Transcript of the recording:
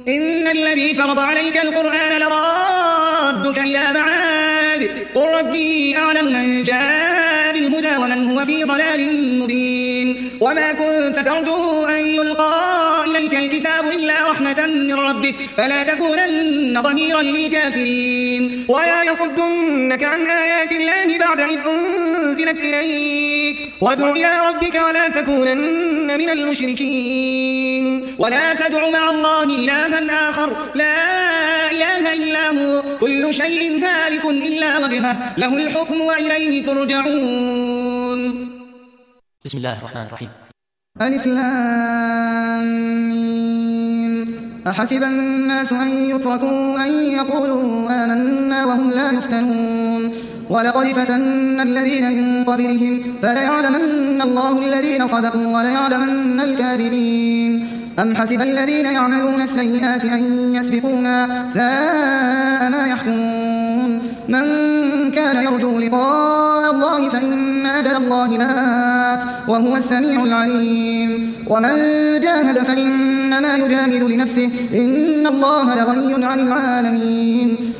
إن الذي فرض عليك القرآن لرادك إلى معاد قل ربي أعلم من جاء بالهدى ومن هو في ضلال مبين وما كنت ترجو أن يلقى إليك الكتاب إلا رحمة من ربك فلا تكونن ظهيرا للكافرين ولا يصدنك عن آيات الله بعد إذ أنزلت إليك وادع إلى ربك ولا تكونن من المشركين ولا تدع مع الله إلها آخر لا إله إلا هو كل شيء هالك إلا وجهه له الحكم وإليه ترجعون. بسم الله الرحمن الرحيم. ألف لام ميم. أحسب الناس أن يتركوا أن يقولوا آمنا وهم لا يفتنون ولقد فتنا الذين من قبلهم فليعلمن الله الذين صدقوا وليعلمن الكاذبين. أم حسب الذين يعملون السيئات أن يسبقونا ساء ما يحكمون. من كان يرجو لقاء الله فإن أجل الله لآت وهو السميع العليم. ومن جاهد فإنما يجاهد لنفسه إن الله لغني عن العالمين.